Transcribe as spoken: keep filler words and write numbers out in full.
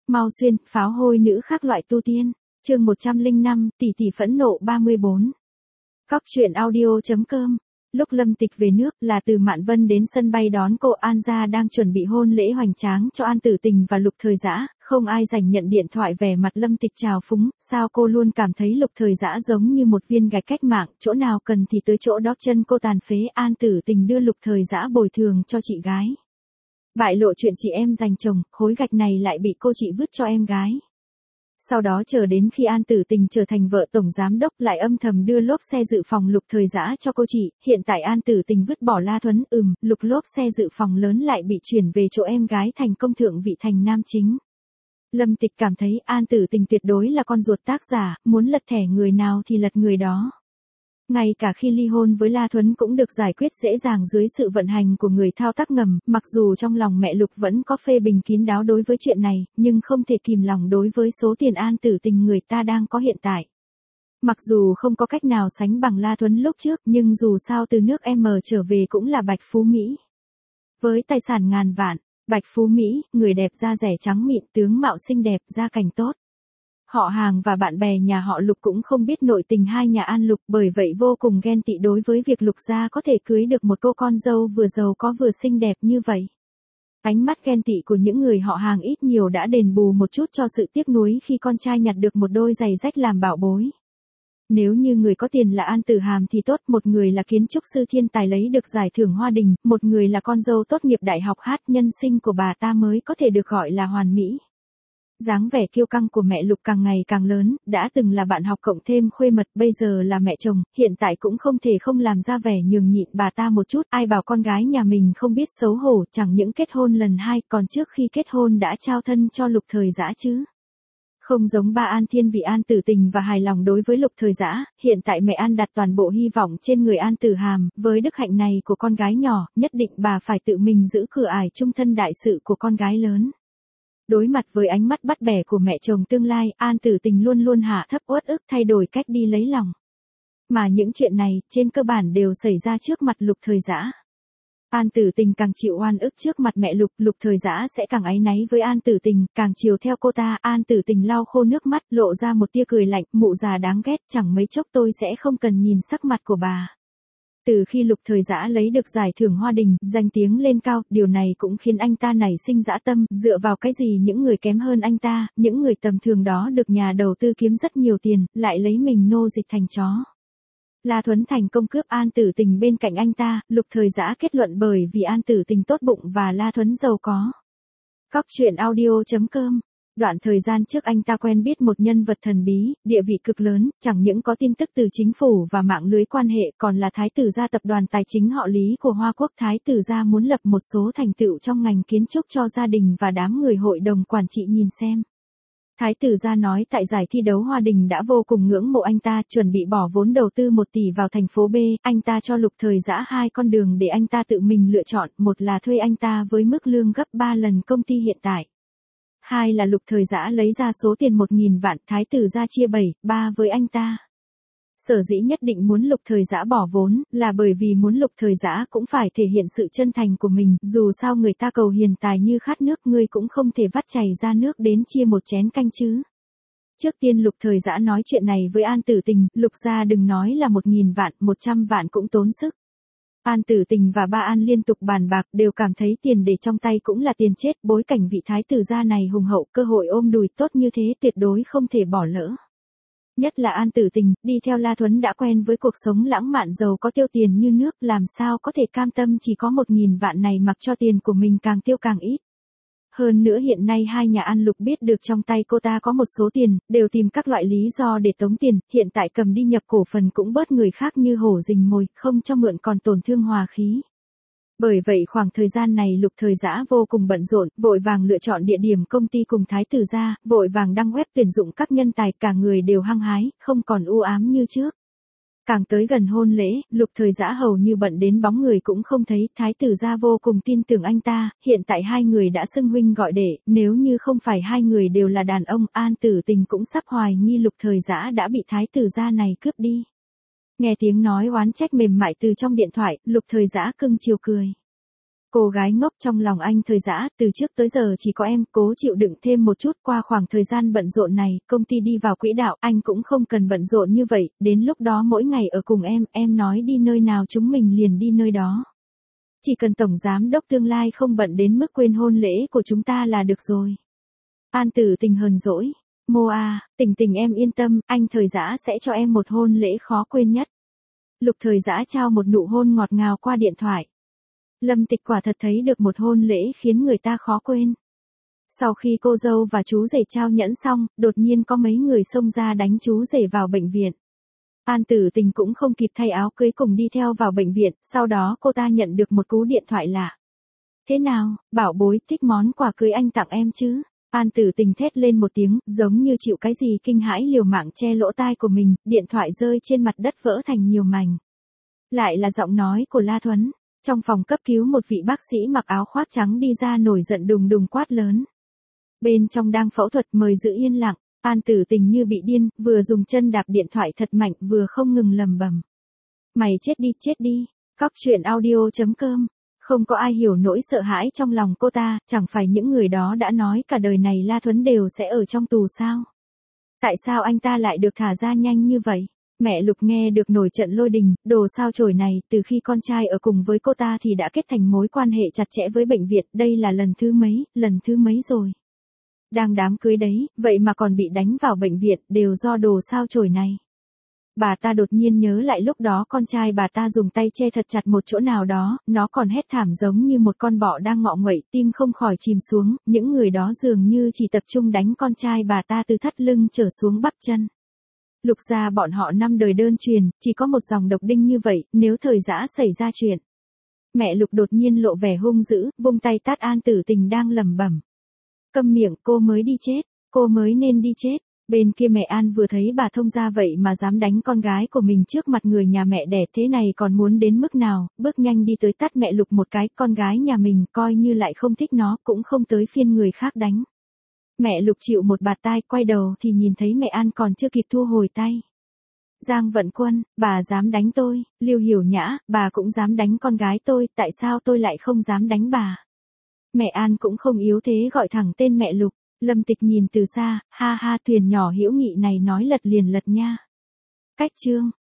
Mau xuyên, pháo hôi nữ khác loại tu tiên. Chương một trăm lẻ năm, tỷ tỷ phẫn nộ ba mươi bốn. Cóc truyện audio.com. Lúc Lâm Tịch về nước là từ Mạn Vân đến sân bay đón cô. An gia đang chuẩn bị hôn lễ hoành tráng cho An Tử Tình và Lục Thời Dã, không ai rảnh nhận điện thoại vẻ mặt Lâm Tịch trào phúng, sao cô luôn cảm thấy Lục Thời Dã giống như một viên gạch cách mạng, chỗ nào cần thì tới chỗ đó, chân cô tàn phế. An Tử Tình đưa Lục Thời Dã bồi thường cho chị gái. Bại lộ chuyện chị em giành chồng, khối gạch này lại bị cô chị vứt cho em gái. Sau đó chờ đến khi An Tử Tình trở thành vợ tổng giám đốc lại âm thầm đưa lốp xe dự phòng Lục Thời Dã cho cô chị. Hiện tại An Tử Tình vứt bỏ La Thuấn, ừm, Lục lốp xe dự phòng lớn lại bị chuyển về chỗ em gái thành công thượng vị thành nam chính. Lâm Tịch cảm thấy An Tử Tình tuyệt đối là con ruột tác giả, muốn lật thẻ người nào thì lật người đó. Ngay cả khi ly hôn với La Thuấn cũng được giải quyết dễ dàng dưới sự vận hành của người thao tác ngầm, mặc dù trong lòng mẹ Lục vẫn có phê bình kín đáo đối với chuyện này, nhưng không thể kìm lòng đối với số tiền An Tử Tình người ta đang có hiện tại. Mặc dù không có cách nào sánh bằng La Thuấn lúc trước, nhưng dù sao từ nước M trở về cũng là Bạch Phú Mỹ. Với tài sản ngàn vạn, Bạch Phú Mỹ, người đẹp da rẻ trắng mịn, tướng mạo xinh đẹp, gia cảnh tốt. Họ hàng và bạn bè nhà họ Lục cũng không biết nội tình hai nhà An Lục, bởi vậy vô cùng ghen tị đối với việc Lục gia có thể cưới được một cô con dâu vừa giàu có vừa xinh đẹp như vậy. Ánh mắt ghen tị của những người họ hàng ít nhiều đã đền bù một chút cho sự tiếc nuối khi con trai nhặt được một đôi giày rách làm bảo bối. Nếu như người có tiền là An Tử Hàm thì tốt, một người là kiến trúc sư thiên tài lấy được giải thưởng Hoa Đình, một người là con dâu tốt nghiệp đại học hát, nhân sinh của bà ta mới có thể được gọi là hoàn mỹ. Dáng vẻ kiêu căng của mẹ Lục càng ngày càng lớn, đã từng là bạn học cộng thêm khuê mật, bây giờ là mẹ chồng, hiện tại cũng không thể không làm ra vẻ nhường nhịn bà ta một chút. Ai bảo con gái nhà mình không biết xấu hổ, chẳng những kết hôn lần hai, còn trước khi kết hôn đã trao thân cho Lục Thời Dã chứ. Không giống ba An Thiên vì An Tử Tình và hài lòng đối với Lục Thời Dã, hiện tại mẹ An đặt toàn bộ hy vọng trên người An Tử Hàm, với đức hạnh này của con gái nhỏ, nhất định bà phải tự mình giữ cửa ải chung thân đại sự của con gái lớn. Đối mặt với ánh mắt bắt bẻ của mẹ chồng tương lai, An Tử Tình luôn luôn hạ thấp uất ức thay đổi cách đi lấy lòng. Mà những chuyện này, trên cơ bản đều xảy ra trước mặt Lục Thời Dã. An Tử Tình càng chịu oan ức trước mặt mẹ Lục, Lục Thời Dã sẽ càng áy náy với An Tử Tình, càng chiều theo cô ta. An Tử Tình lau khô nước mắt, lộ ra một tia cười lạnh, mụ già đáng ghét, chẳng mấy chốc tôi sẽ không cần nhìn sắc mặt của bà. Từ khi Lục Thời Dã lấy được giải thưởng Hoa Đình, danh tiếng lên cao, điều này cũng khiến anh ta nảy sinh dã tâm, dựa vào cái gì những người kém hơn anh ta, những người tầm thường đó được nhà đầu tư kiếm rất nhiều tiền, lại lấy mình nô dịch thành chó. La Thuấn thành công cướp An Tử Tình bên cạnh anh ta, Lục Thời Dã kết luận bởi vì An Tử Tình tốt bụng và La Thuấn giàu có. Cóc truyện audio.com. Đoạn thời gian trước anh ta quen biết một nhân vật thần bí, địa vị cực lớn, chẳng những có tin tức từ chính phủ và mạng lưới quan hệ, còn là thái tử gia tập đoàn tài chính họ Lý của Hoa Quốc. Thái tử gia muốn lập một số thành tựu trong ngành kiến trúc cho gia đình và đám người hội đồng quản trị nhìn xem. Thái tử gia nói tại giải thi đấu Hoa Đình đã vô cùng ngưỡng mộ anh ta, chuẩn bị bỏ vốn đầu tư một tỷ vào thành phố B, anh ta cho Lục Thời Dã hai con đường để anh ta tự mình lựa chọn, một là thuê anh ta với mức lương gấp ba lần công ty hiện tại. Hai là Lục Thời Dã lấy ra số tiền một nghìn vạn, thái tử gia chia bảy, ba với anh ta. Sở dĩ nhất định muốn Lục Thời Dã bỏ vốn, là bởi vì muốn Lục Thời Dã cũng phải thể hiện sự chân thành của mình, dù sao người ta cầu hiền tài như khát nước, ngươi cũng không thể vắt chảy ra nước đến chia một chén canh chứ. Trước tiên Lục Thời Dã nói chuyện này với An Tử Tình, Lục gia đừng nói là một nghìn vạn, một trăm vạn cũng tốn sức. An Tử Tình và ba An liên tục bàn bạc, đều cảm thấy tiền để trong tay cũng là tiền chết, bối cảnh vị thái tử gia này hùng hậu, cơ hội ôm đùi tốt như thế tuyệt đối không thể bỏ lỡ. Nhất là An Tử Tình, đi theo La Thuấn đã quen với cuộc sống lãng mạn giàu có tiêu tiền như nước, làm sao có thể cam tâm chỉ có một nghìn vạn này mặc cho tiền của mình càng tiêu càng ít. Hơn nữa hiện nay hai nhà An Lục biết được trong tay cô ta có một số tiền, đều tìm các loại lý do để tống tiền, hiện tại cầm đi nhập cổ phần cũng bớt người khác như hổ rình mồi, không cho mượn còn tổn thương hòa khí. Bởi vậy khoảng thời gian này Lục Thời Dã vô cùng bận rộn, vội vàng lựa chọn địa điểm công ty cùng thái tử gia, vội vàng đăng web tuyển dụng các nhân tài, cả người đều hăng hái, không còn u ám như trước. Càng tới gần hôn lễ, Lục Thời Dã hầu như bận đến bóng người cũng không thấy, thái tử gia vô cùng tin tưởng anh ta, hiện tại hai người đã xưng huynh gọi đệ, nếu như không phải hai người đều là đàn ông, An Tử Tình cũng sắp hoài nghi Lục Thời Dã đã bị thái tử gia này cướp đi. Nghe tiếng nói oán trách mềm mại từ trong điện thoại, Lục Thời Dã cưng chiều cười. Cô gái ngốc trong lòng anh Thời Dã, từ trước tới giờ chỉ có em, cố chịu đựng thêm một chút. Qua khoảng thời gian bận rộn này, công ty đi vào quỹ đạo, anh cũng không cần bận rộn như vậy, đến lúc đó mỗi ngày ở cùng em, em nói đi nơi nào chúng mình liền đi nơi đó. Chỉ cần tổng giám đốc tương lai không bận đến mức quên hôn lễ của chúng ta là được rồi. An Tử Tình hờn dỗi, Mô à, Tình Tình em yên tâm, anh Thời Dã sẽ cho em một hôn lễ khó quên nhất. Lục Thời Dã trao một nụ hôn ngọt ngào qua điện thoại. Lâm Tịch quả thật thấy được một hôn lễ khiến người ta khó quên. Sau khi cô dâu và chú rể trao nhẫn xong, đột nhiên có mấy người xông ra đánh chú rể vào bệnh viện. An Tử Tình cũng không kịp thay áo cưới cùng đi theo vào bệnh viện, sau đó cô ta nhận được một cú điện thoại lạ. Thế nào, bảo bối, thích món quà cưới anh tặng em chứ? An Tử Tình thét lên một tiếng, giống như chịu cái gì kinh hãi liều mạng che lỗ tai của mình, điện thoại rơi trên mặt đất vỡ thành nhiều mảnh. Lại là giọng nói của La Thuấn. Trong phòng cấp cứu một vị bác sĩ mặc áo khoác trắng đi ra nổi giận đùng đùng quát lớn. Bên trong đang phẫu thuật, mời giữ yên lặng. An Tử Tình như bị điên, vừa dùng chân đạp điện thoại thật mạnh vừa không ngừng lầm bầm. Mày chết đi, chết đi. Cóc truyện audio chấm com. Không có ai hiểu nỗi sợ hãi trong lòng cô ta, chẳng phải những người đó đã nói cả đời này La Thuấn đều sẽ ở trong tù sao? Tại sao anh ta lại được thả ra nhanh như vậy? Mẹ Lục nghe được nổi trận lôi đình, đồ sao chổi này, từ khi con trai ở cùng với cô ta thì đã kết thành mối quan hệ chặt chẽ với bệnh viện, đây là lần thứ mấy, lần thứ mấy rồi. Đang đám cưới đấy, vậy mà còn bị đánh vào bệnh viện, đều do đồ sao chổi này. Bà ta đột nhiên nhớ lại lúc đó con trai bà ta dùng tay che thật chặt một chỗ nào đó, nó còn hét thảm giống như một con bọ đang ngọ nguậy, tim không khỏi chìm xuống, những người đó dường như chỉ tập trung đánh con trai bà ta từ thắt lưng trở xuống bắp chân. Lục gia bọn họ năm đời đơn truyền, chỉ có một dòng độc đinh như vậy, nếu Thời Dã xảy ra chuyện. Mẹ Lục đột nhiên lộ vẻ hung dữ, vung tay tát An Tử Tình đang lẩm bẩm. Câm miệng, cô mới đi chết, cô mới nên đi chết. Bên kia mẹ An vừa thấy bà thông gia vậy mà dám đánh con gái của mình trước mặt người nhà mẹ đẻ, thế này còn muốn đến mức nào, bước nhanh đi tới tát mẹ Lục một cái, con gái nhà mình coi như lại không thích nó, cũng không tới phiên người khác đánh. Mẹ Lục chịu một bạt tai, quay đầu thì nhìn thấy mẹ An còn chưa kịp thu hồi tay. Giang Vận Quân, bà dám đánh tôi, Lưu Hiểu Nhã, bà cũng dám đánh con gái tôi, tại sao tôi lại không dám đánh bà? Mẹ An cũng không yếu thế gọi thẳng tên mẹ Lục. Lâm Tịch nhìn từ xa, ha ha, thuyền nhỏ hữu nghị này nói lật liền lật nha. Cách chương